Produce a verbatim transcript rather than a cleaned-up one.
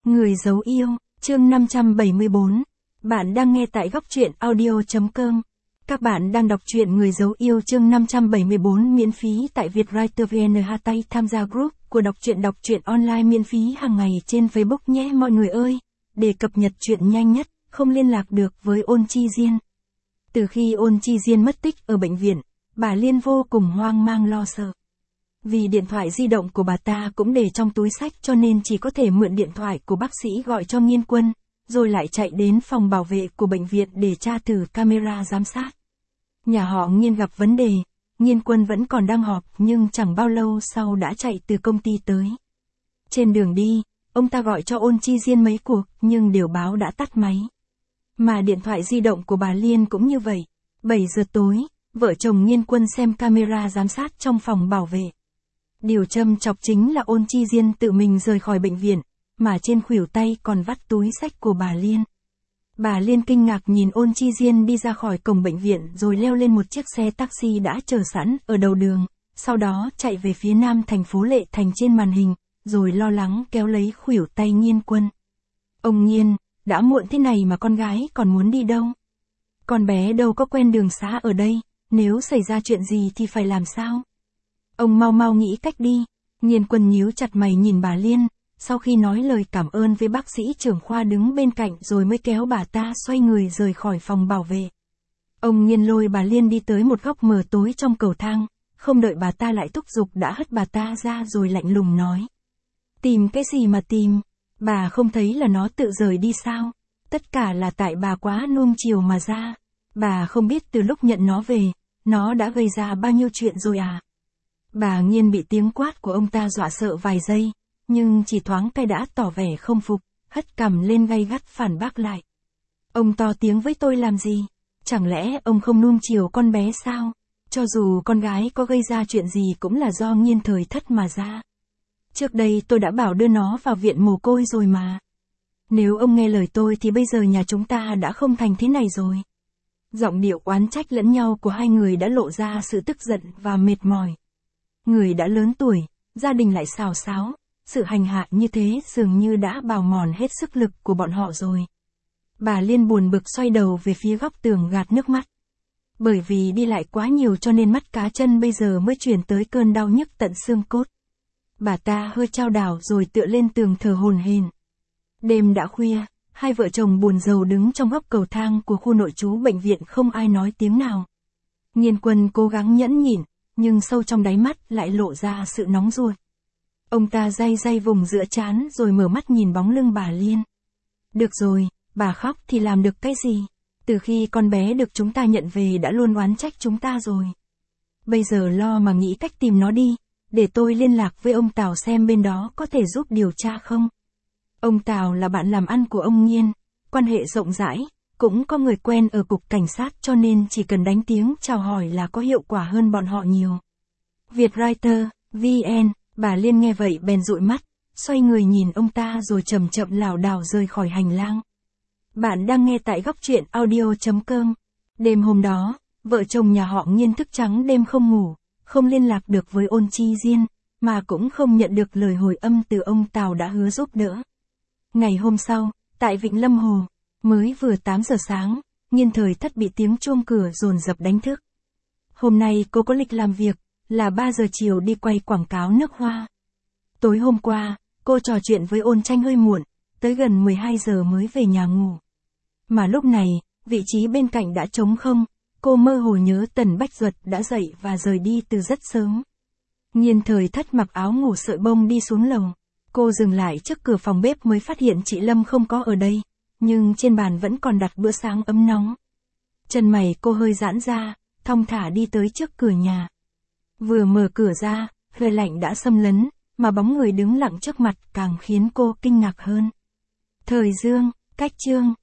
Người giấu yêu, chương năm trăm bảy mươi bốn. Bạn đang nghe tại góc truyện audio.com. Các bạn đang đọc truyện Người giấu yêu chương năm trăm bảy mươi bốn miễn phí tại Vietwriter vê en. Tay tham gia group của đọc truyện đọc truyện online miễn phí hàng ngày trên Facebook nhé mọi người ơi. Để cập nhật truyện nhanh nhất, không liên lạc được với Ôn Chi Diên. Từ khi Ôn Chi Diên mất tích ở bệnh viện, bà Liên vô cùng hoang mang lo sợ. Vì điện thoại di động của bà ta cũng để trong túi xách cho nên chỉ có thể mượn điện thoại của bác sĩ gọi cho Nghiên Quân, rồi lại chạy đến phòng bảo vệ của bệnh viện để tra thử camera giám sát. Nhà họ Nghiên gặp vấn đề, Nghiên Quân vẫn còn đang họp nhưng chẳng bao lâu sau đã chạy từ công ty tới. Trên đường đi, ông ta gọi cho Ôn Chi Diên mấy cuộc nhưng đều báo đã tắt máy. Mà điện thoại di động của bà Liên cũng như vậy. bảy giờ tối, vợ chồng Nghiên Quân xem camera giám sát trong phòng bảo vệ. Điều châm chọc chính là Ôn Chi Diên tự mình rời khỏi bệnh viện, mà trên khuỷu tay còn vắt túi xách của bà Liên. Bà Liên kinh ngạc nhìn Ôn Chi Diên đi ra khỏi cổng bệnh viện rồi leo lên một chiếc xe taxi đã chờ sẵn ở đầu đường, sau đó chạy về phía nam thành phố Lệ Thành trên màn hình, rồi lo lắng kéo lấy khuỷu tay Nghiên Quân. Ông Nghiên, đã muộn thế này mà con gái còn muốn đi đâu? Con bé đâu có quen đường xá ở đây, nếu xảy ra chuyện gì thì phải làm sao? Ông mau mau nghĩ cách đi. Nghiên Quân nhíu chặt mày nhìn bà Liên, sau khi nói lời cảm ơn với bác sĩ trưởng khoa đứng bên cạnh rồi mới kéo bà ta xoay người rời khỏi phòng bảo vệ. Ông Nghiên lôi bà Liên đi tới một góc mờ tối trong cầu thang, không đợi bà ta lại thúc giục đã hất bà ta ra rồi lạnh lùng nói. Tìm cái gì mà tìm? Bà không thấy là nó tự rời đi sao? Tất cả là tại bà quá nuông chiều mà ra. Bà không biết từ lúc nhận nó về, nó đã gây ra bao nhiêu chuyện rồi à? Bà Nghiên bị tiếng quát của ông ta dọa sợ vài giây, nhưng chỉ thoáng cái đã tỏ vẻ không phục, hất cằm lên gay gắt phản bác lại. Ông to tiếng với tôi làm gì? Chẳng lẽ ông không nuông chiều con bé sao? Cho dù con gái có gây ra chuyện gì cũng là do Nghiên Thời Thất mà ra. Trước đây tôi đã bảo đưa nó vào viện mồ côi rồi mà. Nếu ông nghe lời tôi thì bây giờ nhà chúng ta đã không thành thế này rồi. Giọng điệu oán trách lẫn nhau của hai người đã lộ ra sự tức giận và mệt mỏi. Người đã lớn tuổi, gia đình lại xào xáo, sự hành hạ như thế dường như đã bào mòn hết sức lực của bọn họ rồi. Bà Liên buồn bực xoay đầu về phía góc tường gạt nước mắt. Bởi vì đi lại quá nhiều cho nên mắt cá chân bây giờ mới truyền tới cơn đau nhức tận xương cốt. Bà ta hơi chao đảo rồi tựa lên tường thở hổn hển. Đêm đã khuya, hai vợ chồng buồn rầu đứng trong góc cầu thang của khu nội trú bệnh viện không ai nói tiếng nào. Nghiên Quân cố gắng nhẫn nhịn, nhưng sâu trong đáy mắt lại lộ ra sự nóng ruột. Ông ta day day vùng giữa trán rồi mở mắt nhìn bóng lưng bà Liên. Được rồi, bà khóc thì làm được cái gì? Từ khi con bé được chúng ta nhận về đã luôn oán trách chúng ta rồi. Bây giờ lo mà nghĩ cách tìm nó đi, để tôi liên lạc với ông Tào xem bên đó có thể giúp điều tra không. Ông Tào là bạn làm ăn của ông Nghiên, quan hệ rộng rãi, cũng có người quen ở cục cảnh sát cho nên chỉ cần đánh tiếng chào hỏi là có hiệu quả hơn bọn họ nhiều. Vietwriter vê en. Bà Liên nghe vậy bèn dụi mắt, xoay người nhìn ông ta rồi chậm chậm lảo đảo rời khỏi hành lang. Bạn đang nghe tại góc truyện audio.com. Đêm hôm đó, vợ chồng nhà họ Nghiên thức trắng đêm không ngủ, không liên lạc được với Ôn Chi Diên, mà cũng không nhận được lời hồi âm từ ông Tào đã hứa giúp đỡ. Ngày hôm sau, tại Vịnh Lâm Hồ, mới vừa tám giờ sáng, Nghiên Thời Thất bị tiếng chuông cửa dồn dập đánh thức. Hôm nay cô có lịch làm việc, là ba giờ chiều đi quay quảng cáo nước hoa. Tối hôm qua, cô trò chuyện với Ôn Tranh hơi muộn, tới gần mười hai giờ mới về nhà ngủ. Mà lúc này, vị trí bên cạnh đã trống không, cô mơ hồ nhớ Tần Bách Duật đã dậy và rời đi từ rất sớm. Nghiên Thời Thất mặc áo ngủ sợi bông đi xuống lầu. Cô dừng lại trước cửa phòng bếp mới phát hiện chị Lâm không có ở đây, nhưng trên bàn vẫn còn đặt bữa sáng ấm nóng. Chân mày cô hơi giãn ra, thong thả đi tới trước cửa nhà. Vừa mở cửa ra, hơi lạnh đã xâm lấn, mà bóng người đứng lặng trước mặt càng khiến cô kinh ngạc hơn. Thời Dương, cách chương,